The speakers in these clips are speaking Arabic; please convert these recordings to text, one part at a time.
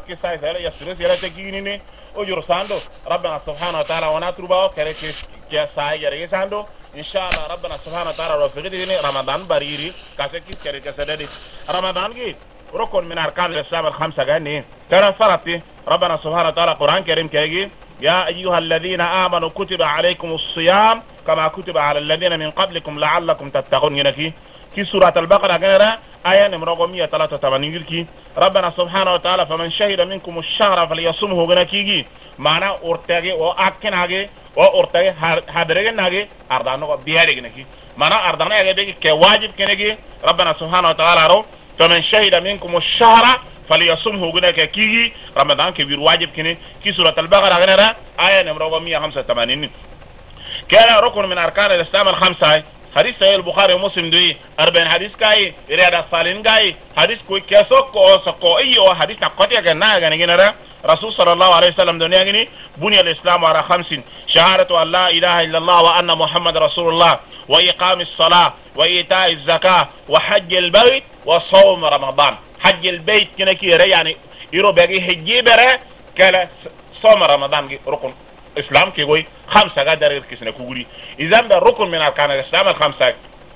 ki sai sala yasru sala tekini ujur sando rabbana subhanahu wa ta'ala wana truba kare ke sai yare sando inshallah rabbana subhanahu wa ta'ala rafidi ni ramadan bariri kase ki kare ke sadadi ramadan ki rukun min arkan al-islam al-khamsa gani tara farati rabbana subhanahu wa ta'ala quran karim kaygi يا أيها الذين آمنوا كتب عليكم الصيام كما كتب على الذين من قبلكم لعلكم تتقون ينكي في سورة البقرة غير آية نمرة 183 كي ربنا سبحانه وتعالى فمن شهد منكم الشهر فليصمه غنكي معنى أرتاغي وأكناغي وأرتاغي حدرغناغي أردانو بيهاري غنكي معنى أردانو يغي كواجب كنكي ربنا سبحانه وتعالى رو فمن شهد منكم الشهر فليصمه غنكي رمضان كبير واجب كني في سورة البقرة غير آية نمرة 185 كان ركن من أركان الإسلام الخمسة حديث صحيح البخاري ومسلم دوي 40 حديث كاي رياض الصالحين كاي حديث كوي كسوكو سكو ايو حديث نقطيا كنا غنينا رسول صلى الله عليه وسلم دنيا غني بني الاسلام على 5 شهادة ان لا اله الا الله وان محمد رسول الله واقام الصلاة وايتاء الزكاة وحج البيت وصوم رمضان حج البيت كنكي يعني يرو بيجي حجي بره كلا صوم رمضان ركن اسلام كي وي 5 قدر كيسنا كوغري اذا ده ركن من اركان الاسلام الخمسه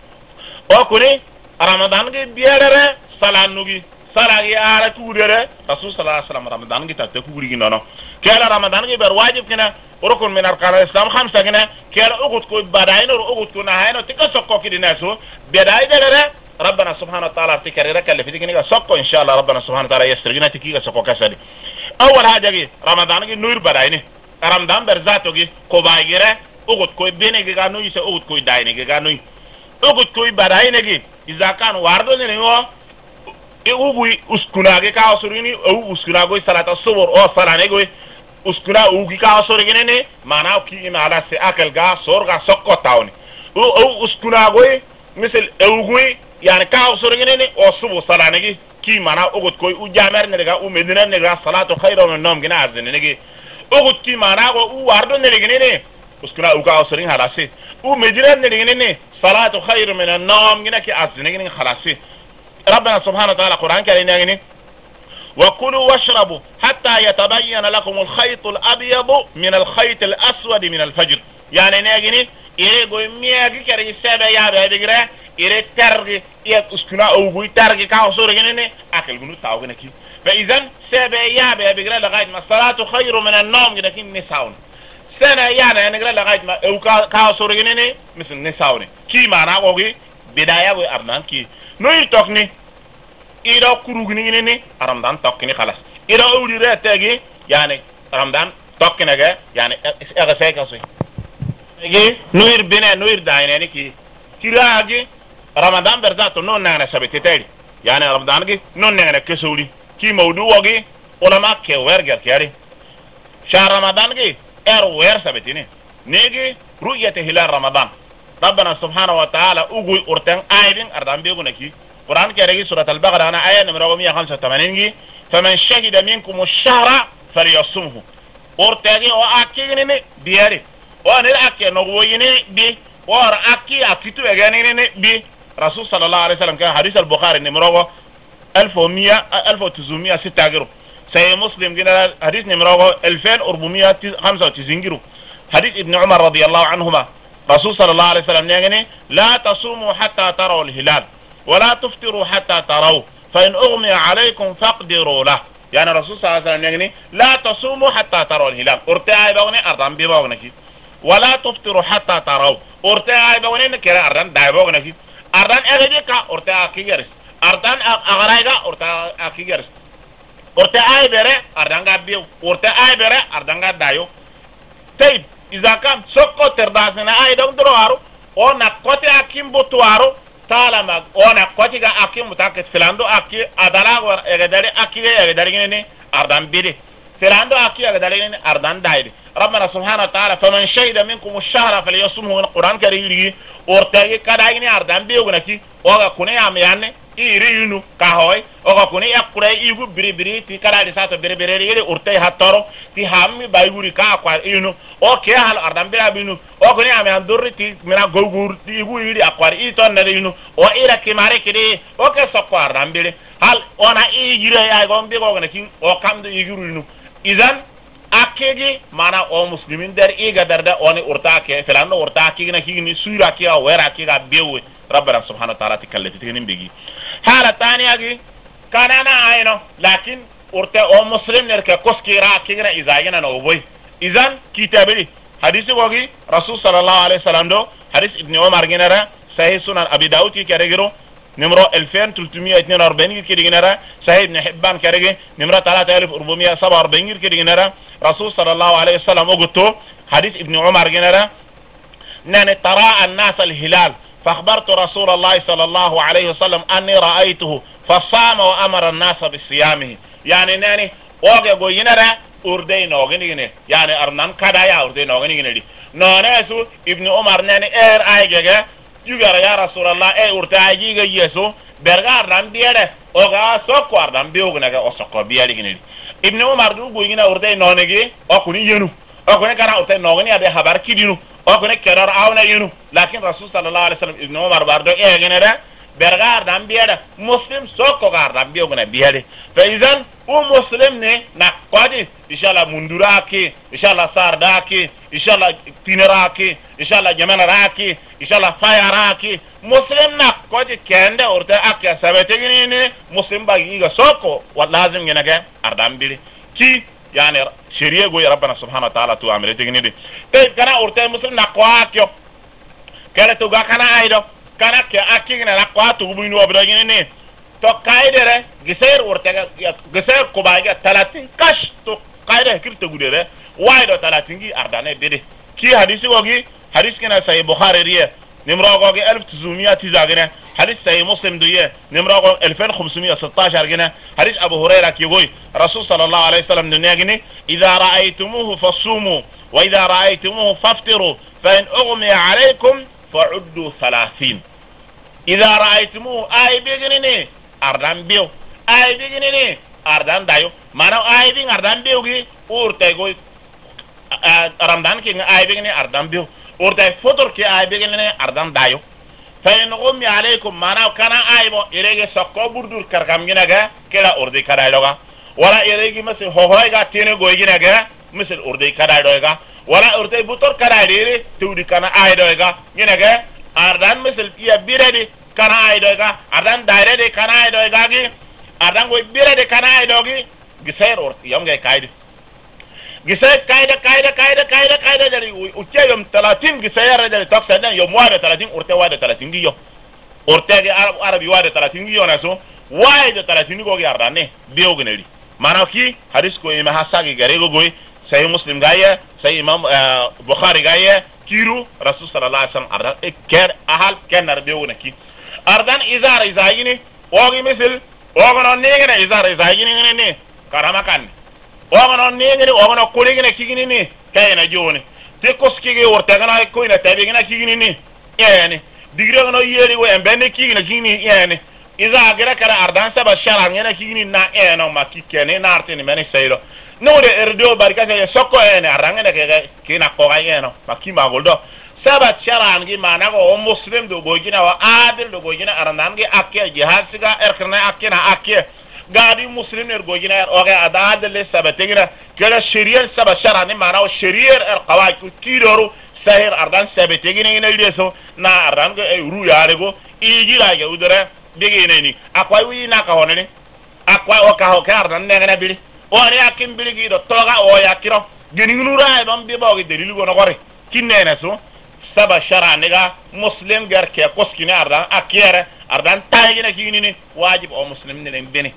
وكوني رمضان كي بيره صلاه نوغي صلاه يا كودره رسول صلى الله عليه وسلم رمضان كي تكوغري نونو كلا رمضان كي بر واجب كنا ركن من اركان الاسلام 5 كنا كلا اوغوت كو بداين اوغوت كو نهاين تكسكو كي ديناسو بداي دره ربنا سبحانه وتعالى تكررك اللي في دينك سكو ان شاء الله ربنا سبحانه وتعالى يسترجنا تكيغا سكو كسدي اول حاجه رمضان كي نور بداين رمضان برزاتو gi ko baygire ugut koy bene gi ganu yise ugut koy dayne gi ganu ugut koy badayne gi izakan wardo ne wo e ugu uskuna gi ka osurini o uskuna go salata subur o salane go uskuna ugi ka osurini ne mana ki ina ala se akal ga sorga sokko tawni o uskuna go misal ugu yani ka osurini ne o subu salane gi ki mana ugut koy u jamer ne ga u medina ne ga salatu khairu min nawm gina azne ne gi ugut ki mana go u wardo ne ne uskuna u ka osurini halase u medina ne salatu khairu min an-nawm gina ki azne gina khalase ربنا سبحانه وتعالى قرآن كريم يعني وكلوا واشربوا حتى يتبين لكم الخيط الأبيض من الخيط الأسود من الفجر يعني نيجي يقول مياجي كري سبع يا بيجرا يري ترغي يسكنا أو بوي ترغي كاوسور جنني أكل بنو تاو جنكي فإذا سبع يا بيجرا لغاية ما الصلاة خير من النوم جنكي نساون سنة يعني نجرا لغاية ما أو كاوسور جنني مثل نساون كي معنا وقي بداية وأرنان كي نوي توكني إذا كروغني ني رمضان توكني خلاص إذا أولي رأتي يعني رمضان توكني يعني أغسيك أصي يجي نوير بنا نوير داينة كي كلاجي رمضان برزاتو نون نانا سبتتالي يعني رمضان كي نون نانا كسولي كي موضوع كي علماء كويرجر كياري شهر رمضان كي وير سبتيني نيجي رؤية هلال رمضان ربنا سبحانه وتعالى أقول أرتن آيين أردان بيقولنكي قرآن كريم سورة البقرة أنا آية نمرة 185 فمن شهد منكم الشهر فليصمه أرتاقي وأكيني بياري وأنرأكي نغويني بي وأرأكي أكيتو أغانيني بي رسول صلى الله عليه وسلم كان حديث البخاري نمرة 1906 سي مسلم جنا حديث نمرة 2495 حديث ابن عمر رضي الله عنهما رسول صلى الله عليه وسلم يعني لا تصوموا حتى تروا الهلال ولا تفطروا حتى تروا فإن أغمي عليكم فاقدروا له يعني رسول صلى الله عليه وسلم يعني لا تصوموا حتى تروا الهلال ارتاعي بوني أردان بيبونكي ولا تفطروا حتى تروا ارتاعي بوني نكرا أردان دايبونكي أردان أغديكا ارتاعي كيرس أردان أغرايكا ارتاعي كيرس ارتاعي بري أردان غابيو ارتاعي بري أردان غادايو طيب إذا كان سوكو ترداسنا أي دون دروارو أو نكوتي أكيم بوتوارو تالما أو نكوتي أكيم متاكس فلاندو أكي أدالاغو أغداري أكي أغداري نيني أردان بيدي فلاندو أكي أغداري نيني أردان دايدي ربنا سبحانه وتعالى فمن شهد منكم الشهر فليصمه القرآن كريم أورتاغي كدايني أردان بيوغنكي أوغا كوني عمياني irinu kahoy oga kuni yakure igu biri ti kala di sato biri yele urtay hatoro ti hammi bayguri ka kwa inu o ke hal ardam bira binu o kuni ame andurri ti mina gogur ti igu iri akwari i ton na inu o ira ki mare kidi o ke sokko ardam bire hal ona igire ya gon be go na kin o kamdo igirunu izan akegi mana o muslimin der iga darda oni urtake felando urtake na kini sura ki o wera ki ga bewe rabbana subhanahu wa ta'ala tikallati tinin bigi hala taniya gi kanana ayno lakin urte o muslim ner ke koskira ki na izagina no boy izan kitabili hadisi gogi rasul sallallahu alaihi wasallam do hadis ibn umar ginara sahih sunan abi daud ki keregiro numero 2342 ki diginara sahih ibn hibban kerege numero 3447 ki diginara rasul sallallahu alaihi wasallam ogoto hadis ibn umar ginara nani tara an-nas al-hilal فأخبرت رسول الله صلى الله عليه وسلم أني رأيته فصام وأمر الناس بصيامه يعني ناني اوغي غوينرا اردي نوغنيغني يعني ارنان كدايا اردي نوغنيغني دي نونسو ابن عمر ناني ايغا يغار يا رسول الله اورتاجيغا يسو برغار دان بيده اوغا سوكوار دان بيوغنغا اوسوكو بياديغني ابن عمر دو غوينا اردي نونغي اوكوني ينو اوكوني كارا اوتي نوغني ادي خبر كيدينو اوكوني كرار اونا ينو لكن رسول صلى الله عليه وسلم ابن عمر باردو ايغنرا bergar dan biada muslim soko gar dan biyo guna biade faizan o muslim ne na kwadi inshallah munduraki inshallah sardaki inshallah tinaraki inshallah jamanaraki inshallah fayaraki muslim na kwadi kende orta akya sabete gini muslim bagi ga soko wa lazim gina ga ardan bili ki yani shari'a go rabbana subhanahu wa ta'ala tu amrete gini de tay kana orta muslim na kwakyo kala to ga kana aido kana ke akigna la kwatu buinu obragine ne to kaidere giser urtega giser ko baaga 30 kash to kaide kirto gudere waydo 30 gi ardane bede ki hadisi gogi hadis kana sahih bukhari riya nimro gogi 1900 tizagene hadis sahih muslim duye nimro gogi 2516 gene hadis abu hurairah ki goy rasul sallallahu alaihi wasallam dunya gene idha ra'aytumuhu fasumu wa idha ra'aytumuhu faftiru fa in ughmi alaykum فعدوا 30 إذا رأيتموه آي بيغنيني أردان بيو آي بيغنيني أردان دايو مانو آي بيغن أردان بيو جي أورتاي غوي رمضان كي آي بيغني أردان بيو أورتاي فطر كي آي بيغنيني أردان دايو فإن غمي عليكم مانو كان آي بو إريغي سقو بردور كركم جنغا كلا أوردي كداي لغا ولا إريغي مثل هوهويغا تيني غوي جنغا مثل أوردي كداي لغا wala urtay butor kana dere tewdi kana aydoga ñinege ardan misal iya birede kana aydoga ardan dairede kana aydoga gi ardan go birede kana aydogi giser urti yamge kayde giser kayde dari ukeyum 30 giser dari toksana yom wada 30 urte wada 30 gi yo urtege arabi wada 30 gi yo naso wada 30 go gi ardan ne biogneli manaki hadis ko ima hasagi garego goy sahih muslim gaya sahih imam bukhari gaya kiru rasul sallallahu alaihi wasallam ardan ker ahal kenar bewuna ki ardan izar izayini ogi misil ogono negene izar izayini ne karama kan ogono negene ogono kuligene kigini ne kayna joni te koskige wortagana ko ina tabigina kigini ne yani digre gono yeri wo embene kigina kigini yani iza gira kara ardan saba sharan yana kigini na eno makikene na artini meni sayro no de erdo barika se sokko ene arangene ke kina ko gayeno makima goldo sabat sharan gi mana go muslim do gojina wa adil do gojina arandan gi akke jihasiga erkna akkena akke gadi muslim er gojina er oge adad le sabategira kala shari'a sabat sharan mana o shari'a er qawaid kidoru sahir ardan sabategina ina leso na aranga e ru yarego ijira ga udara bigene ni akwai wi na ka honene akwai o ka ho ka ardan ne bili ore akim biligi do toga o yakiro geninura e bam biba o delilu go no gore kinene so saba shara nega muslim gar ke koskine ardan akere ardan tayina kinini wajib o muslim ne beni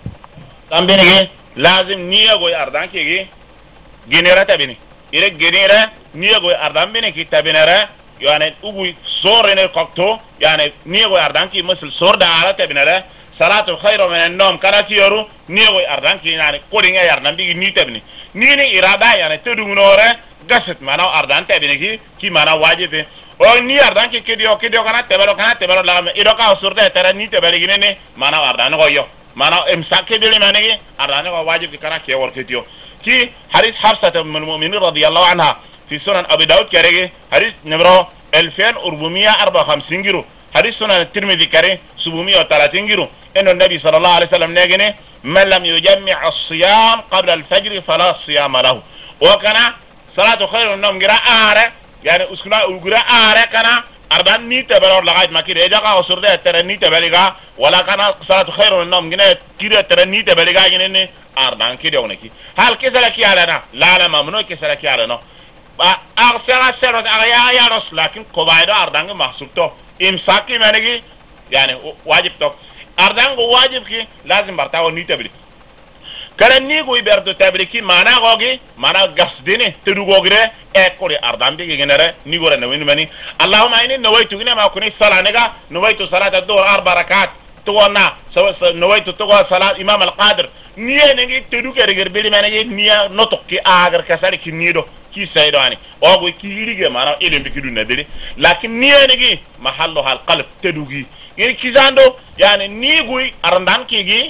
tam beni ge lazim niya go ardan ke ge genera tabini ire genera niya go ardan beni ki tabinara yani ugu sorene kokto yani niya go ardan ki musul sorda ala tabinara salatu khairu min an-nawm kana tiyoru niyo ardan ki nani kodinga yardan bi ni tabni ni irada yani tedungnore gaset mana ardan tabni ki mana wajibe o ni ardan ki kidio kana tebelo la ido ka surde tera ni tebeli gine mana ardan go yo mana imsak bili manigi ardan go wajib kana ke wor kidio ki hadith hafsat min mu'minin radiyallahu anha fi sunan abi daud karege hadith numero 2454 giro hadith sunan tirmidhi kare 730 giro إنه النبي صلى الله عليه وسلم نجني من لم يجمع الصيام قبل الفجر فلا صيام له. وكان صلاة خير من النوم قراء آره يعني أسكنا وقراء آره كان أردان نيت بلور لغاية ما كده إذا كان وصرده ترى نيت بلغا ولا كان صلاة خير من النوم جنا كده ترى نيت بلغا جنني أردان كده ونكي هل كسلك يالنا لا لا ممنوع كسلك يالنا أغسل سرت أغيا يا رس لكن قبائل أردان محسوبته إمساكي منجي يعني واجب تو أردان واجب كي لازم برتاو نيت بلي كلا نيجو يبردو تبريكي مانا غوغي مانا غسديني تدوغوغري اكوري أردان بيجي جنره نيجو رنوين مني اللهم إني نويتو جنا ما كوني صلاة نجا نويتو صلاة الظهر 4 ركعات تونا نويتو تقوى صلاة إمام القادر نيا نجي تدوك رجل بيلي مني نيا نطق آخر كسر كنيرو كي سيدواني أوغو كي يريجي مانا إلين بكيدو ندري لكن نيا نجي محله القلب تدوغي يعني كيزاندو يعني نيجوي أردان كيجي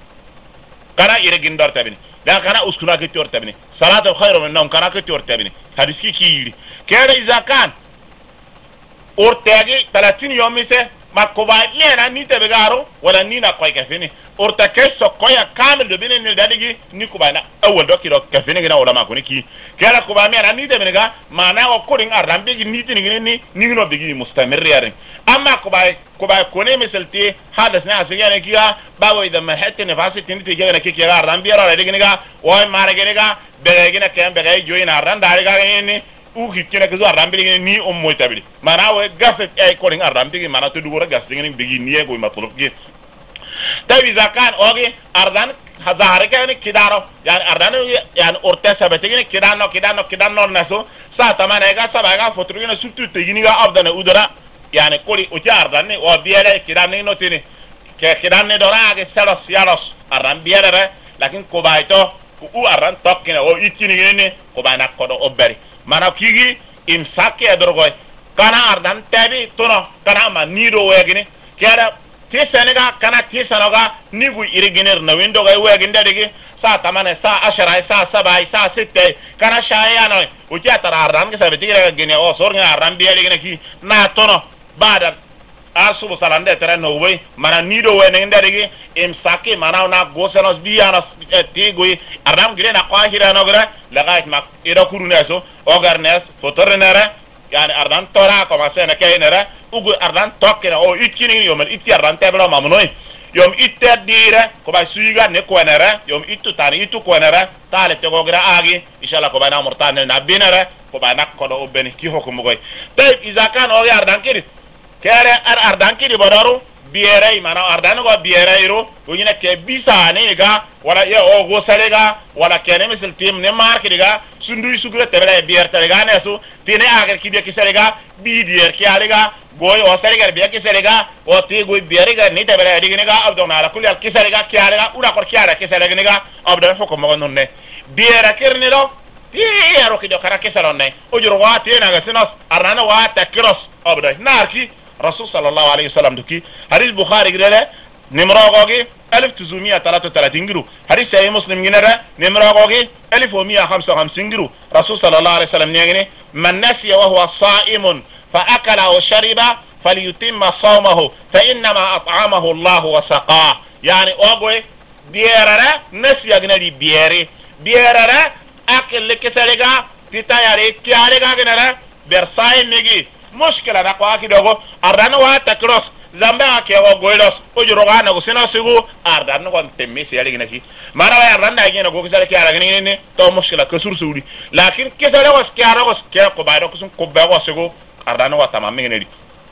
كنا يرجين دار تبني لا كنا أسكنا كتير تبني صلاة الخير من النوم كنا كتير تبني هذا شيء كيري كذا إذا كان أرتاجي 30 يوم مثل ما كوباي لينا نيت بجارو ولا نينا كوي كفيني أرتاكي سكويا كامل دبنا نداريجي نيكوباينا أول دوكي دو كفيني كنا ولا ما كوني كي كذا كوباي مينا نيت بنيجا ما أنا أقولين أرام بيجي نيت نيجي نيجي بيجي مستمر يعني أما كوباي كوني مثل تي هذا سنة سيجي نكيا باو إذا ما حتى نفاسي تني تيجي نكيا كذا أرام بيرا رأيك نيجا واي مارك نيجا بيجي نكيا بيجي جوين أرام داريجا يعني uki kina kazo arambili ni ummo tabili mana we gafet ay calling arambili mana to dugura gas ngini bigi niye go matulub gi tabi zakan oge ardan hazare kan kidaro yani ardan yani orta sabete gini kidano naso sa tamana ga sabaga fotrugina surtout te gini ga abdana udara yani koli o ardan ni o biere kidani notini ke kidani dora ga saros yaros ardan biere lakin ko bayto u ardan tokkina o itini gini ko bayna kodo oberi mana kigi imsake adorgoy kana ardan tabi tono kana ma nido wegini kera tisenega kana tisanoga nigu iriginer na windo ga weginde digi sa tamane sa ashara sa sabai sa sitte kana shayano uti atara ardan ke sabiti ga gine o sorga ardan biya digi ki na tono bada asubu salande tere no we mana nido we ne ndadigi imsake mana na gosenos biyanos tigui ardan gire na kwa hira no gra lagait mak ira kuruneso ogarnes fotornere yani ardan tora commencer na kaynere ugu ardan tokkena o itkini yom itti ardan tabla mamnoy yom itte dire ko ba suiga ne ko nere yom ittu tani ittu ko nere tale te gogra agi inshallah ko ba na murtane na binere ko ba nakko do obeni ki hokum goy tay izakan o ardan kiri kere ardan kiri bodaru biere mana ardan go biere iro unyina ke bisane ga wala ya o go salega wala kene misal tim ne marke diga sundu sugre tebele bier talega nesu tine agar ki ki salega bi bier ki alega goy o salega bier ki salega o ti goy bier ga ni tebele diga ga abdona ala kulli al ki salega ki alega ura kor ki alega ki salega ga abdon hukum mo nonne bier kerni do ro ki do kara ki salonne o juro wa tine ga sinos arana wa takros abdon narki رسول صلى الله عليه وسلم دكي حديث بخاري غيره نمرغوغي 1933 غرو حديث صحيح مسلم غيره نمرغوغي 1155 غرو رسول صلى الله عليه وسلم نيغني من نسي وهو صائم فاكل او شرب فليتم صومه فانما اطعمه الله وسقاه يعني اوغوي بيرره نسي غنري بيرره اكل كسرغا تيتاياري كيارغا غنره برساي نيغي مشكلة نقوى كده أردنا واتكروس زمبا كيوا غويلوس وجروغا نغو سينا سيغو أردنا وان تمي سيالي نكي ما نوى أردنا يجي نغو كسالي كيارا غنيني تو مشكلة كسور سوري لكن كسالي وس كيارا وس كيارا كوبايرو كسون كوبايرو سيغو أردنا واتمامي غنيني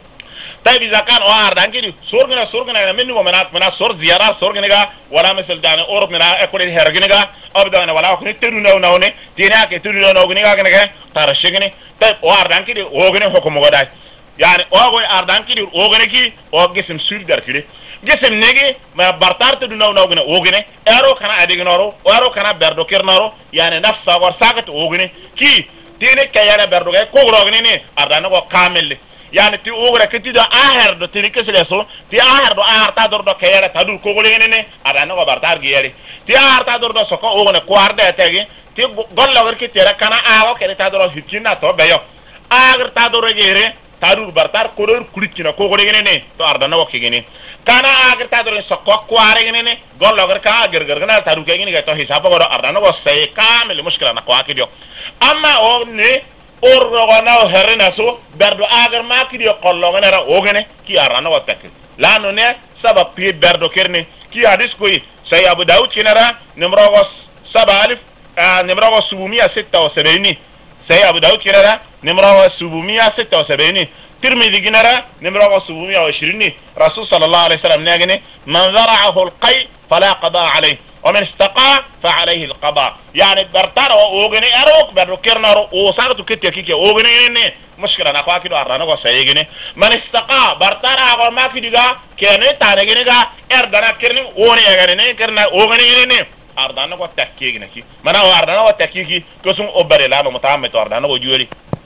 طيب إذا كان أردنا كده سورغنا منو منا سور زيارة سورغنا ولا مثل دانا أوروب منا أكل هرغنا أبدا ولا أكل تدونا وناوني تينا كتدونا وناوني كنا تارشيغني طيب أردنا كده أوغني حكم غداي يعني أوغوي أردنا كده أوغني كي أوغ جسم سوري دار كده جسم نيجي ما برتار تدونا وناوني أوغني أرو كنا أديغنارو أرو كنا بردوكيرنارو يعني نفس أور ساكت أوغني كي تيني كيانا بردوكي كوغروغني ني أردنا وكامل يعني تي اوغرا كتي دو اهر دو تي كسلسو تي اهر دو اهر تا دور دو كيرا تادو كوغوليني ادانا غو بارتار غيري تي اهر تا دور دو سوكو اوغنا كوارده تاغي تي غول لور كي تيرا كانا اغو كري تا دور هيتينا تو بيو اغر تا دور غيري تادو بارتار كولور كوليتينا كوغوليني تو اردانا وكيغيني kana agar ta do sokko kware ngene gol logar ka gergerna taru ke ngini to hisaba go ardana go say kamil mushkila na ko akidio amma o ne or rogana herna so berdo agar ma kidio kollo ngene ra ogene ki arana go takki lanu ne sabab pi berdo kerne ki hadis koy say abu daud kinara numero go 7000 numero go 776 say abu daud kinara numero go 776 ترمذي جنرا نمرة 720 رسول صلى الله عليه وسلم ناجني من زرعه القي فلا قضاء عليه ومن استقى فعليه القضاء يعني برتار اوغني اروك بركرنا وساقط كتي كيكي اوغني مشكله انا كاكيدو ارنا كو سيغني من استقى برتار اغو ما كيدغا كيني تانغينغا اردنا كيرني اوني اغني كيرنا اوغني ني اردنا كو تاكيغني كي منا اردنا كو تاكيكي كسم اوبري لا متعمد اردنا كو جوري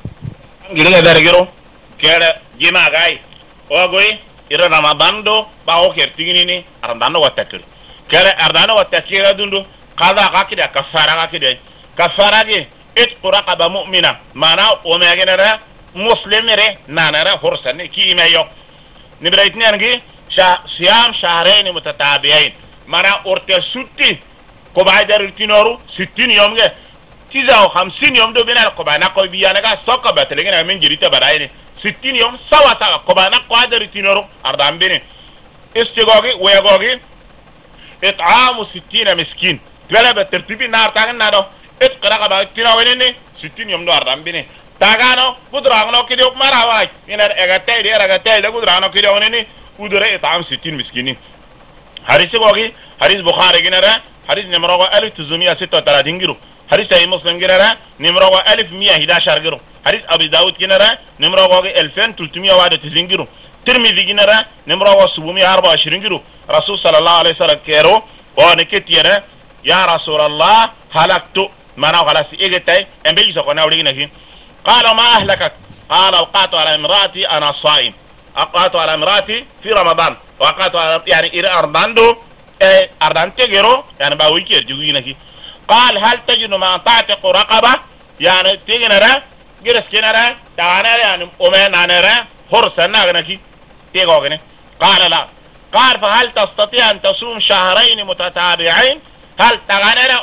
غيرغا درغيرو kere jima gai ogoy ira ramadan do ba o kertigini ni ardano watakir kere ardano watakira dundu qada qakida kafara qakida kafara ge it quraqaba mu'mina mana o megenera muslimere nanara hursani ki imeyo nibraitni angi siyam shahrayn mutatabi'ain mana orte sutti ko baydar tinoru 60 yom ge tiza o 50 yom do bina ko bana ko biyana ga sokka batelengena min jirita barayni 60 يوم سوا سوا كبانا قادر تينورو أردان بيني استيغوغي ويغوغي إطعام 60 مسكين تبالا بترتيبي نار تاغن نادو اتقرق با تينويني 60 يوم دو أردان بيني تاغانو قدرانو كديو مراواي ينار اغتاي دي اغتاي دي قدرانو كديو نيني قدر إطعام 60 مسكيني حديث غوغي حديث بخاري جنرا حديث نمرو 1936 جرو حديث أي مسلم جنرا نمرو 1111 جرو حديث أبي داود جنرا نمرو 2391 جرو ترمذي جنرا نمرو 724 جرو رسول صلى الله عليه وسلم كيرو ونكتيرا يا رسول الله هلكت ما خلاص إجتاي أم بيجي سكونا ولينا فيه قال ما أهلكك قال وقعت على امرأتي أنا صائم أقعت على امرأتي في رمضان وقعت على يعني إلى أرداندو أردان تجرو يعني باويكير جوينا فيه قال هل تجد ما تعتق رقبة يعني تيجنرا جرس كنرا تعنى يعني أمين عنرا هرسنا غنكي تيجوغني قال لا قال فهل تستطيع أن تصوم شهرين متتابعين هل تعنى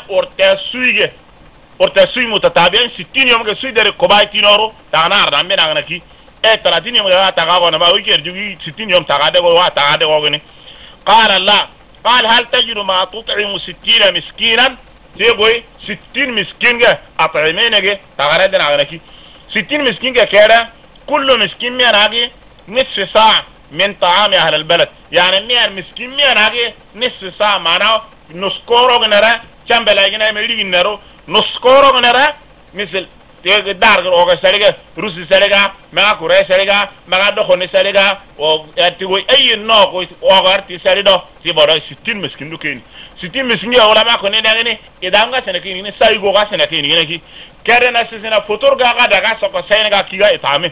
أرتسوي متتابعين 60 يوم كسوي در كوباي تينورو تعنى أردان بين غنكي 30 يوم كذا تقاونا باويكير جوي 60 يوم تقاوغني قال لا قال هل تجد ما تطعم 60 مسكينا تيغوي 60 مسكين جا أطعمين جا تغردنا عنكي 60 مسكين جا كذا كل مسكين مين هاجي نصف ساعة من طعام أهل البلد يعني مين مسكين مين هاجي نصف ساعة معناه نسكورو جنرا كم بلاجنا ملي جنرو نسكورو جنرا مثل دار اوغا ساليغا روسي ساليغا ما كوري ساليغا ما دخوني ساليغا او تيغوي اي نوكو اوغا ارتي ساليدو تي بورا 60 مسكين دو كين 60 مسكين يا ولا ما كوني نغني ادامغا سنكين ني سايغو غا سنكين ني كارنا سيسنا فوتور غا دغا سوكو سينغا كيغا اتامي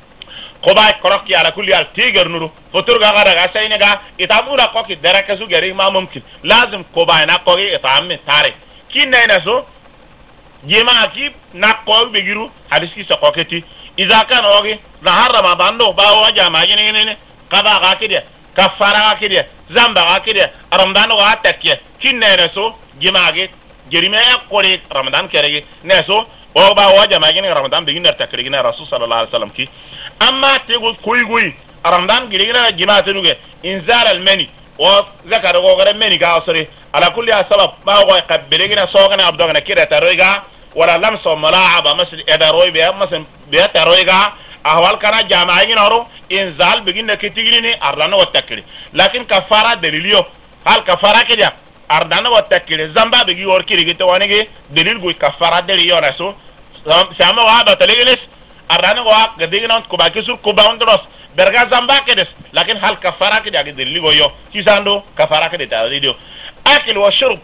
كوباي كروكي على كل يال تيغر نورو فوتور غا دغا سينغا اتامورا كوكي دركسو غري ما ممكن لازم كوباي نا كوغي اتامي تاري كي نيناسو جماعة كيب نقول بيجرو حديث كي سقوكتي إذا كان أوكي نهار رمضان دو باو جماعة جنين قضاء غاكيدة كفارة غاكيدة زنب غاكيدة رمضان غاتكية كين نسو جماعة جريمة يقولي رمضان كريه نسو أو باو جماعة جنين رمضان بيجي نرتكرينا رسول صلى الله عليه وسلم كي أما تقول كوي رمضان جرينا جماعة تنوجه إنزال المني وذكر وغير مني كاوسري على كل سبب ما هو يقبلنا سوقنا أبدونا كده ترويجا ولا لمس ملاعب مثل إداروي بيا مثل بيا ترويجا أهوال كان جامعين نورو إنزال بيجينا كتيريني أردنا وتكلي لكن كفارة دليليو هل كفارة كده أردنا وتكلي زنبا بيجي وركيري كتوانيجي دليل بوي كفارة دليليو نسو سامع واحد بتلاقيلس أردنا واحد قدينا كوباكيسور كوباوندروس برجع زنبا كده لكن هل كفارة كده دليل بويو كيساندو كفارة كده تدليليو أكل وشرب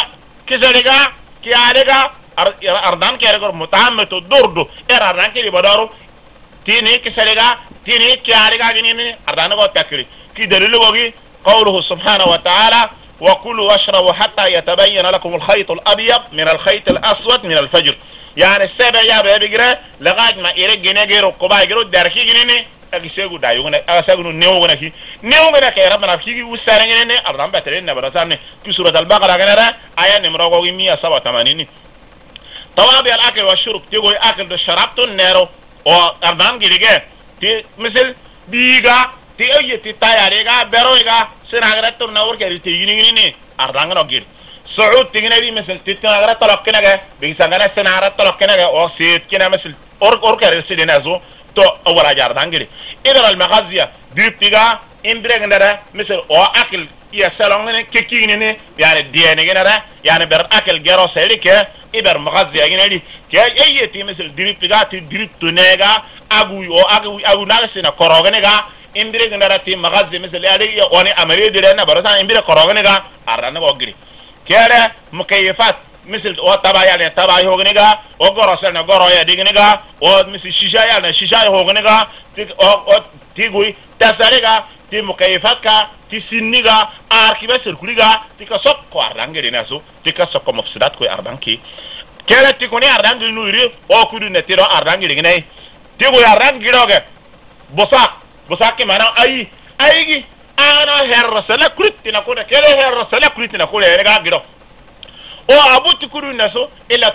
كذلك كيالك أردان كيالك متعمد دوردو أردان كي بدارو تيني كذلك تيني كيالك جنيني أردان كو تكري كي دليل بوغي قوله سبحانه وتعالى وكلوا واشربوا حتى يتبين لكم الخيط الأبيض من الخيط الأسود من الفجر يعني السبع يا بيجرا لغاية ما إيرك جنيه جيرو كوبا جيرو داركي جنيني agi segu da yugune aga segu newo gona ki newo gona ke rabbana ki usare ngene ardan batere ne barasanne ki surat al-baqara ganara aya nimro go 187 tawabi al-akl wa shurb tigo akl do sharabtu nero o ardan gidige ti misal biga ti oye ti tayare ga beroiga sinagara turna ur ke ti yini ni ardan no gir saud tigine di misal ti tinagara tolokina ga bi sangana sinagara tolokina ga o sit kina misal or ke residina zo to wala jar dangiri idan al maghaziya diptiga imbreg ndara misal o akil ya salon ne kekini ne yani diene genara yani ber akil gero selike iber maghaziya ginedi ke ayeti misal diptiga ti diptu nega agu nagasina korogene ga imbreg ndara ti maghazi misal ali oni amari dire na barasa imbreg korogene ga arana go giri kere mukayyifat مثل او تبع يعني تبع هوغنيغا او غروسنا غرو يا ديغنيغا او مثل شيشا يعني شيشا هوغنيغا او تيغوي تساريغا تي مكيفاتكا تي سينيغا اركيبا سيركوليغا تي كسوكو ارانغي ناسو تي كسوكو مفسدات كو ارانكي كيلا تي كوني ارانغي نوري او كودو نتيرو ارانغي ديغناي تيغو ارانغي روغا بوساك مانا ايغي انا هرسلا كريتنا كودا كيلا هرسلا كريتنا كودا ريغا غيرو o abuti kuru naso illa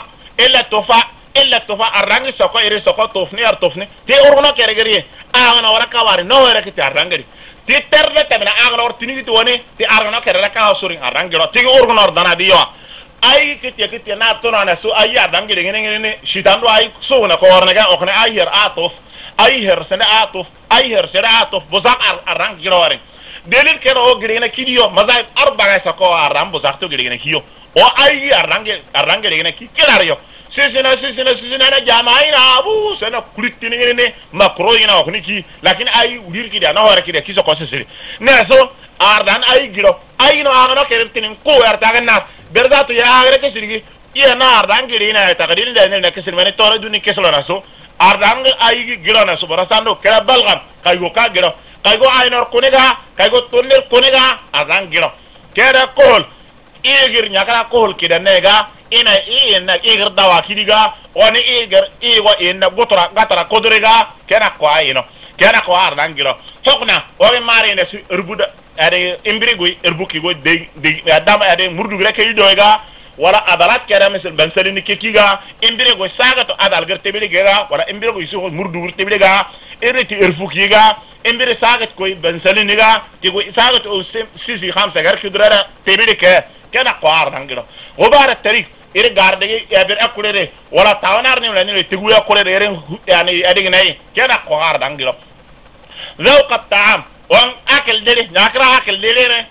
tofa arrangi soko iri soko tofni ar tofni te urgono kere gari agana wara kawari no wara kiti arrangari ti terle tabna agana or tinigi to woni ti argono kere la kaw surin arrangi ro ti urgono or dana diyo ay kiti na tono na so ay arrangi de ngene shitando ay so na ko orna ga okne ay her atof ay her sana atof bozak arrangi ro wari delil kero o girena kidiyo mazay arbaga sako arram bozak to girena kiyo o ay arrange de ki kirario sisina na jamaina abu sana kulitini ne makro ina okni ki lakin ay ulir ki da na hore ki da kiso ko sisiri ne so ardan ay giro ay no agano kertinin ko yarta ganna berzatu ya agre ke sirgi iya na ardan giri na taqdil da ne ke sirmani tore duni keslo na so ardan ay giro na so barasando kera balgam kaygo ka giro kaygo ay nor kunega kaygo tonner kunega ardan giro kera kol igir nyakara kohol kida nega ina igir dawa kidiga oni igo ina gatara kodrega kena kwa ino kena kwa arangiro hokna o mari ne su urbuda ade imbrigo urbuki go de adam ade murdu rek yidoga wala adalat kera misal bansalini kekiga imbrigo sagato adal gerte bidiga wala imbrigo isu murdu gerte bidiga iriti urfukiga imbiri sagat koy bansalini ga tigo sagat o sisi khamsa gar kidrara tebidike كنا قوار نانجلو غبار التاريخ إير غاردي يابير أكوليري ولا تاونار نيم لاني تقول أكوليري إير يعني أديك ناي كنا قوار نانجلو ذوق الطعام وان أكل دلي ناكرا أكل دلي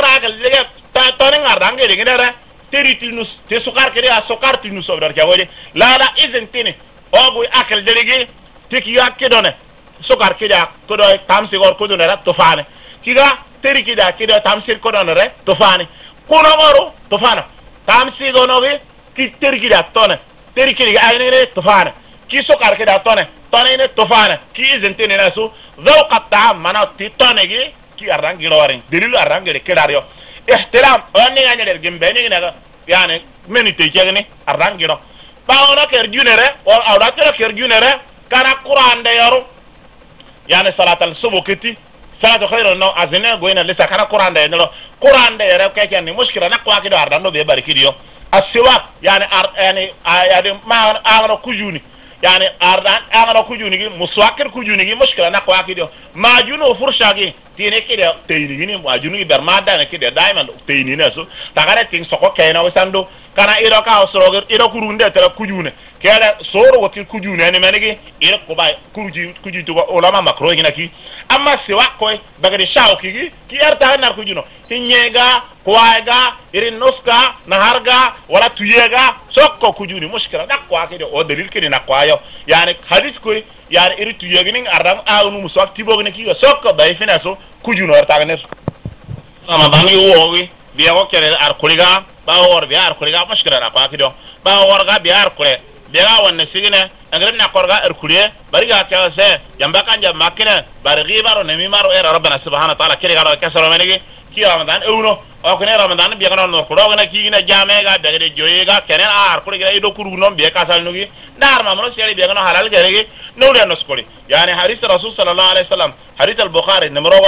تانين غاردانجي دي كنا تري تنوس تسكر كده سكر تنوس أبدار كيا لا إذن تيني أبوي أكل دلي تكيا كدونه سكر كده كده تامسي غور كدونه رات تفاني كده تري كده تامسي كدونه رات تفاني kuno moro tofana tamsi gonogi ki terki da tone terki ga ayne tofana ki sokar ke da tone ne tofana ki izentene nasu zawqa ta'am mana ti tonegi ki arrangi lorin delilu arrangi de kedario ihtiram wani ngani der gembeni naga yani menite jegni arrangi no baona ker junere o awda ker junere kana qur'an de yaro yani salatal subukiti salatu khairu no azina goina lisa kana qur'an da no qur'an da yara kai kan mushkila na kwa kido ardan no be bariki dio asiwak yani yani ma agano kujuni yani ardan agano kujuni gi muswakir kujuni gi mushkila na kwa kido ma juno furshagi tine kido teyni ni ma junu ber ma da na kido diamond teyni na so tagara tin soko kayna wasando kana iro ka osroger iro kurunde tera kujune kela soro wakil kujune ne menegi iro ko bay kuji to ulama makro gina ki amma siwa koy bagari shawki ki arta nar kujuno tinyega kwaiga irin noska naharga wala tuyega sokko kujuni mushkila na kwa kido o dalil kidi na kwayo yani hadith koy yani iri tuyega ning arram aunu muswak tibogni ki sokko bay fina so kujuno arta ne ramadan yo wi biya ko kere ar kuliga ba wor biya ar kuliga mushkila na kwa kido ba wor ga biya ar kule biya wanne sigine angren na korga ar kuliye bari ga ka se jamba kan jamba kine bari gibaro ne mi maro era rabbana subhanahu wa ta'ala kire ga kasaro menegi ki ramadan euno o kene ramadan bi kana no ko na ki na jame ga daga de joye ga kenen ar ko ga ido kuru non be kasal nugi dar ma mono seri bi kana halal ga rege no le no skoli yani hadith rasul sallallahu alaihi wasallam hadith al-bukhari numero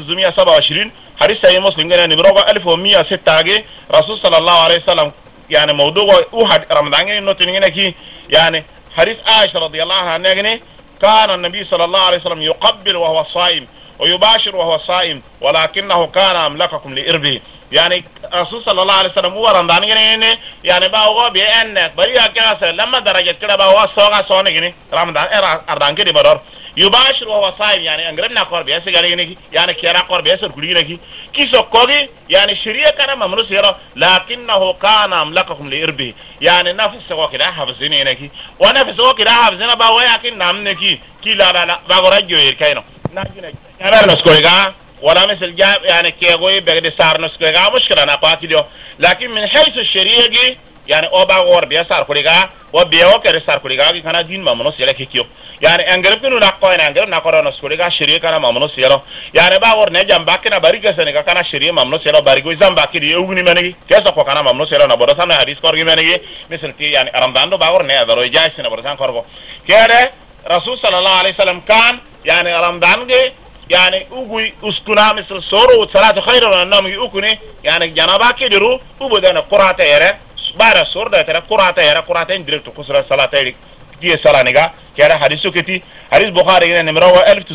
1927 hadith sahih muslim ga numero 1106 ge rasul sallallahu alaihi wasallam يعني موضوع أحد رمضان نوتينيكي يعني حديث عائشة رضي الله عنها كان النبي صلى الله عليه وسلم يقبل وهو صائم ويباشر وهو صائم ولكنه كان أملككم لإربه يعني رسول صلى الله عليه وسلم هو رمضان يعني باو بأن بريء كذا لما درجة كذا باو سوغا سوني رمضان أردان كذي بدر يباشر وهو صائم يعني أنغربنا قرب ياسر قاليني يعني كيرا قرب ياسر كليني كيسو كوغي يعني شريعة كان ممنوع سيرا لكنه كان أملككم لإربه يعني نفس وكذا حفظيني نكي ونفس وكذا حفظينا باو يكين نام نكي كي لا باو رجو يركينو ناجي نعمل نسكوليغا ولا مثل جاب يعني كيغوي بغد سار نسكوليغا مشكلة نقاكي ديو لكن من حيث الشريعة يعني أوبا غور بيسار كوليغا وبيو كري سار كوليغا كان دين ممنوع سيلا كيكيو يعني انغرب كنو نقوين انغرب نقرأ نسكوليغا شريعة كان ممنوع سيلا يعني باور نجام باكنا باريغا سنغا كان شريعة ممنوع سيلا باريغو زام باكي دي اوغني منغي كيسا كو كان ممنوع سيلا نبورو سامنا حديث كورغي منغي مثل تي يعني رمضان دو باور نه ادرو جايس نبورو سان كورغو كيره رسول صلى الله عليه وسلم كان يعني رمضان دي يعني اوغوي اسكنا مثل سورو صلاه خير من النوم يوكني يعني جنابا كيدرو وبدنا قراته يره بارا سور ده ترى قراته يره قراته ديريكت كسر صلاه تيري دي صلاه نيغا كده حديثو كتي حديث بخاري نمره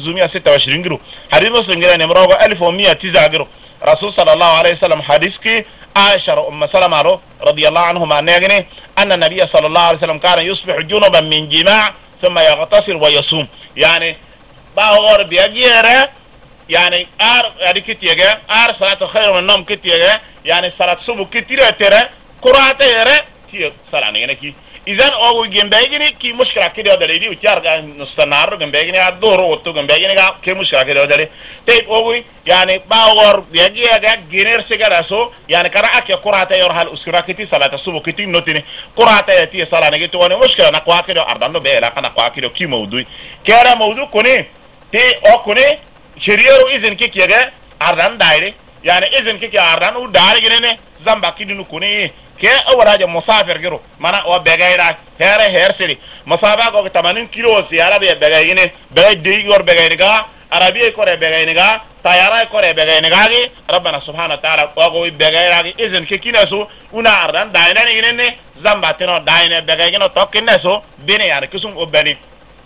1926 غرو حديث مسلم نمره 1109 غرو رسول صلى الله عليه وسلم حديث كي عائشة أم سلمة رضي الله عنهما نيغني أن النبي صلى الله عليه وسلم كان يصبح جنبا من جماع ثم يغتسل ويصوم يعني باور بيجيره يعني يعني كتيجه صلاة خير من النوم كتيجه يعني صلاة صبح كتيره ترى قرأت يره تي صلاة يعني إذن أو جنبيجني كي مشكلة كده دليلي وتيار نصنار جنبيجني الدور وتو جنبيجني كي مشكلة كده دليلي تيب أو يعني باور بيجيها جنير سكراسو يعني كنا أكيد قرأت يره هال أسكرا كتير صلاة الصبح كتير نوتيني قرأت يتي صلاة نيجي تواني مشكلة نقوى كده أردنا بيلا كنا نقوى كده كي موضوع كده موضوع كوني تي أو كوني شريرو إذن كي كيجا أردن دايري يعني إذن كي أردن وداري جنيه زمبا كده نكوني كي أول حاجة مسافر كيرو مانا أو بيجايرا هير سري مسافر كو 80 كيلو سيارة بيجايني بيجاي ديور بيجاينيكا عربية كوري بيجاينيكا طيارة كوري بيجاينيكا ربنا سبحانه وتعالى وقوي بيجايرا إذن كي كيناسو ونا أردن دايني جنيه زمبا تنو دايني بيجاينو توكيناسو بيني يعني كسوم أبني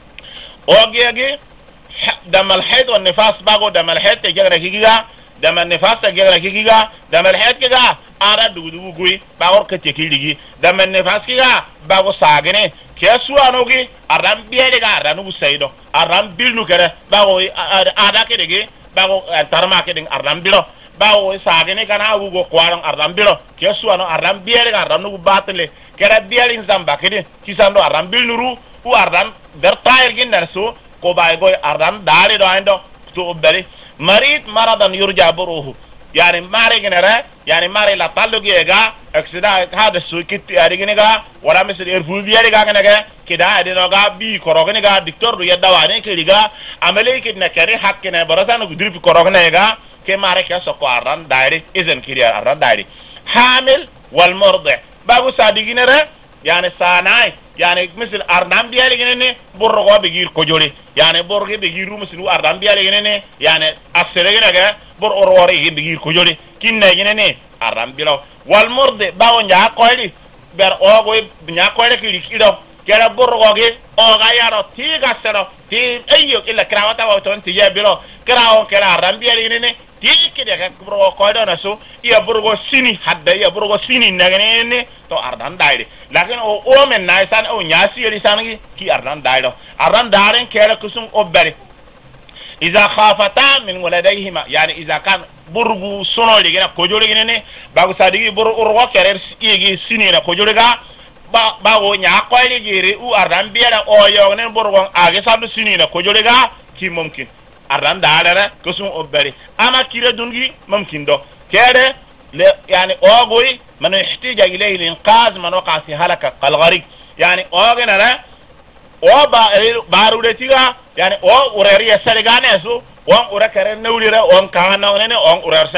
أوجيجي دم الحيض والنفاس باغو دم الحيض تجرا كيغا دم النفاس تجرا كيغا دم الحيض كيغا ارا دوغو غوي باور كتيكيليغي دم النفاس كيغا باغو ساغني كيسو انوغي ارام بيدغا ارانو سيدو ارام بيلنو كره باغو ادا كيدغي باغو تارما كيدغ ارام بيلو باغو ساغني كانا وغو كوارن ارام بيلو كيسو انو ارام بيدغا ارانو باتله كره بيالين زامبا كيدي كيساندو ارام بيلنورو و ارام برتاير جنرسو ko bay goy ardan daali do ando to bari marid maradan yurja buruhu yani mare genera yani mare la tallo gega accident hada su kitti ari genega wala misir erfu biari ga genega kida adi no ga bi korogene ga doctor do yadda wane ke diga amale ke na kare hakkene barasan ko dirfi korogene ga ke mare ke so ko ardan daari izen kiriya ardan daari hamil wal murdi babu sadiginere يعني ساناي يعني مثل أردان بيالي جنني برغوا بيجير كجوري يعني برغي بيجيرو مثل أردان بيالي جنني يعني أسرع جنگا بر أرواري بيجير كجوري كين جنني أردان بيلو والمرد باون جا كويلي بر أوغوي بنيا كويلي كيلي كيلو كلا برغوغي أوغا يارو تيغا سرو تي أيو إلا كراوتا وطن تيجي بيلو كراو كلا أردان بيالي جنني تيجي كده كبرو كويلو نسو يا برغو سيني حدا يا برغو سيني نغني to ardan daire lakin o men naisan o nyasi yeri sangi ki ardan dairo ardan daren kera kusum obbere iza khafata min waladayhima yani iza kan burgu sono ligena kojori gene bagu sadigi bur urgo kerer igi sinina kojori ga ba o nya koyli giri u ardan biera o yogne burgo age sandu sinina kojori ga ki mumkin ardan daire kusum obbere ama kire dungi mumkin do kere يعني أوغوي من يحتاج إليه الإنقاذ من وقع في هلكة كالغريق يعني أوغنا لا أو بارودتيغا يعني أو أوريريا سالغانيسو أو أوركرن نوليرا أو كهانونين أو أوريرسالي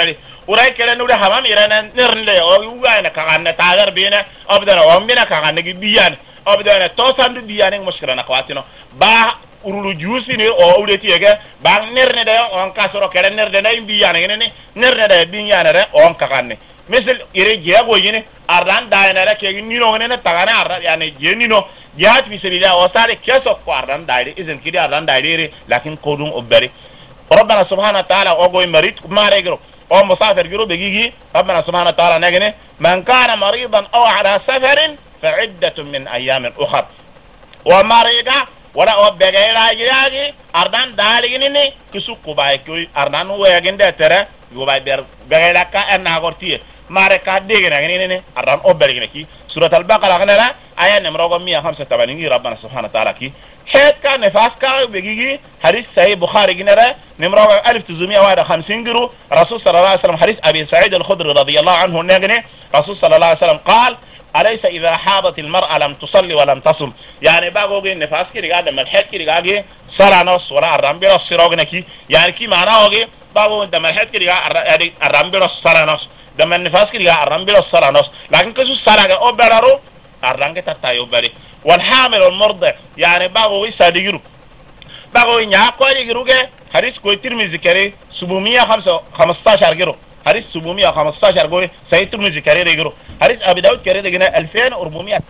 uray kele nude hamam irana nirnle o yuga na kaganna tagar bina abdana o mbina kaganna gibiyan abdana to sandu biyan mushkila na kwatino ba urulu juusi ni o uleti yege ba nirne de on kasoro kele nirde na biyan ngene nirne de biyan re on kaganne misal ire jego yini ardan daina ra ke nino ngene tagana arda yani jenino jihad fi sabilillah o sare keso ko ardan daire izen kidi ardan daire lakin kodum obere ربنا سبحانه وتعالى اوغوي مريض ما ريغرو او مسافر جرو بيجي ربنا سبحانه وتعالى نغني من كان مريضا او على سفر فعدة من ايام اخر ومريضا ولا او بغيرا جاجي اردان داليني كسوكو بايكوي اردان ويغند ترى يوباي بغيرا كا ان اغورتي ماركا ديغنا غنيني اردان او بلغنكي سوره البقره غنلا ايه نمره 185 ربنا سبحانه وتعالى كي حيث كان نفاس كا بيجي حديث صحيح بخاري جنرا نمره 1951 جرو رسول صلى الله عليه وسلم حديث ابي سعيد الخدري رضي الله عنه نغني رسول صلى الله عليه وسلم قال أليس إذا حاضت المرأة لم تصلي ولم تصم يعني باغوغي نفاس كي رغا دم الحد كي رغا صلاه نص ولا الرامبيرو سيروغنكي يعني كي معناهوغي باغو دم الحد كي رغا الرامبيرو صلاه نص دم النفاس كي رغا الرامبيرو صلاه نص لكن كسو صلاه او بلارو الرانغي تتايو بري والحامل والمرضع يعني باغوغي ساديرو باغوغي نيا كوري جروغي حديث كوي ترمذي كري 715 جرو حديث 715 جرو سيد ترمذي كري جرو حديث ابي داود كري دغنا 2400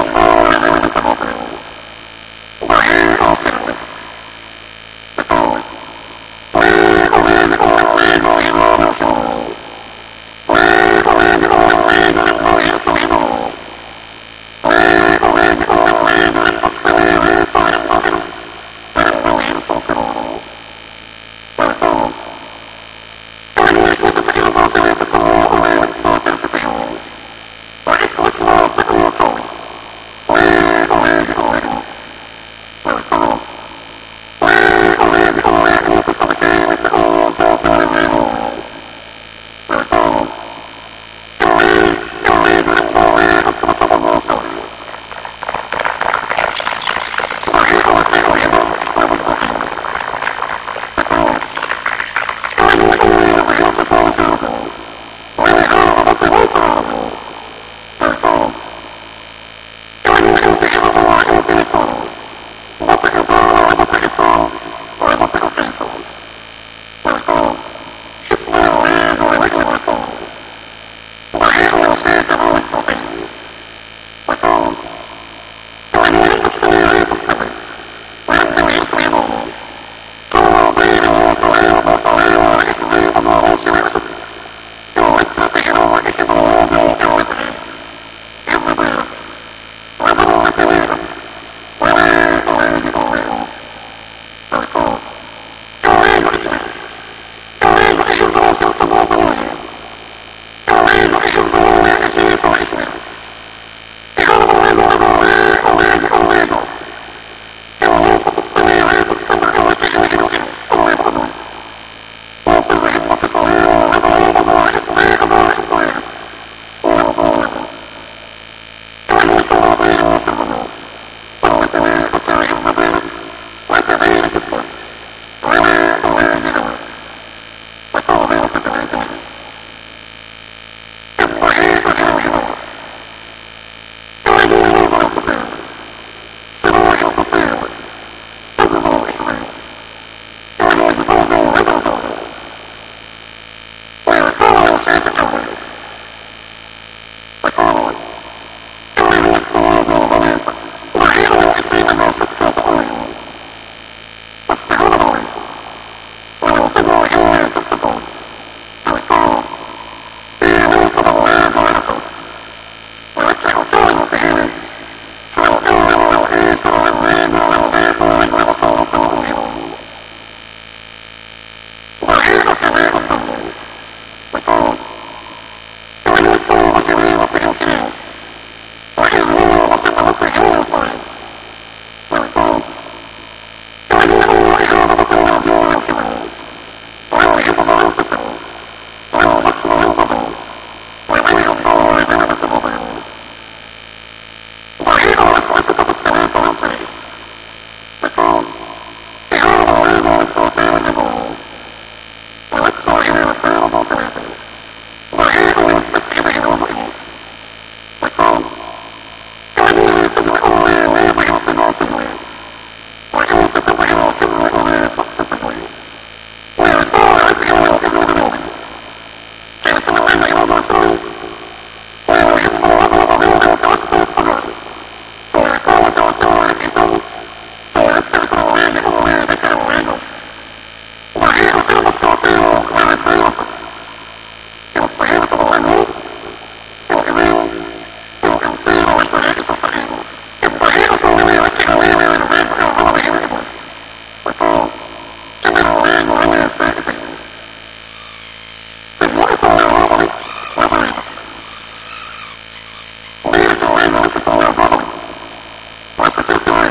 Gracias.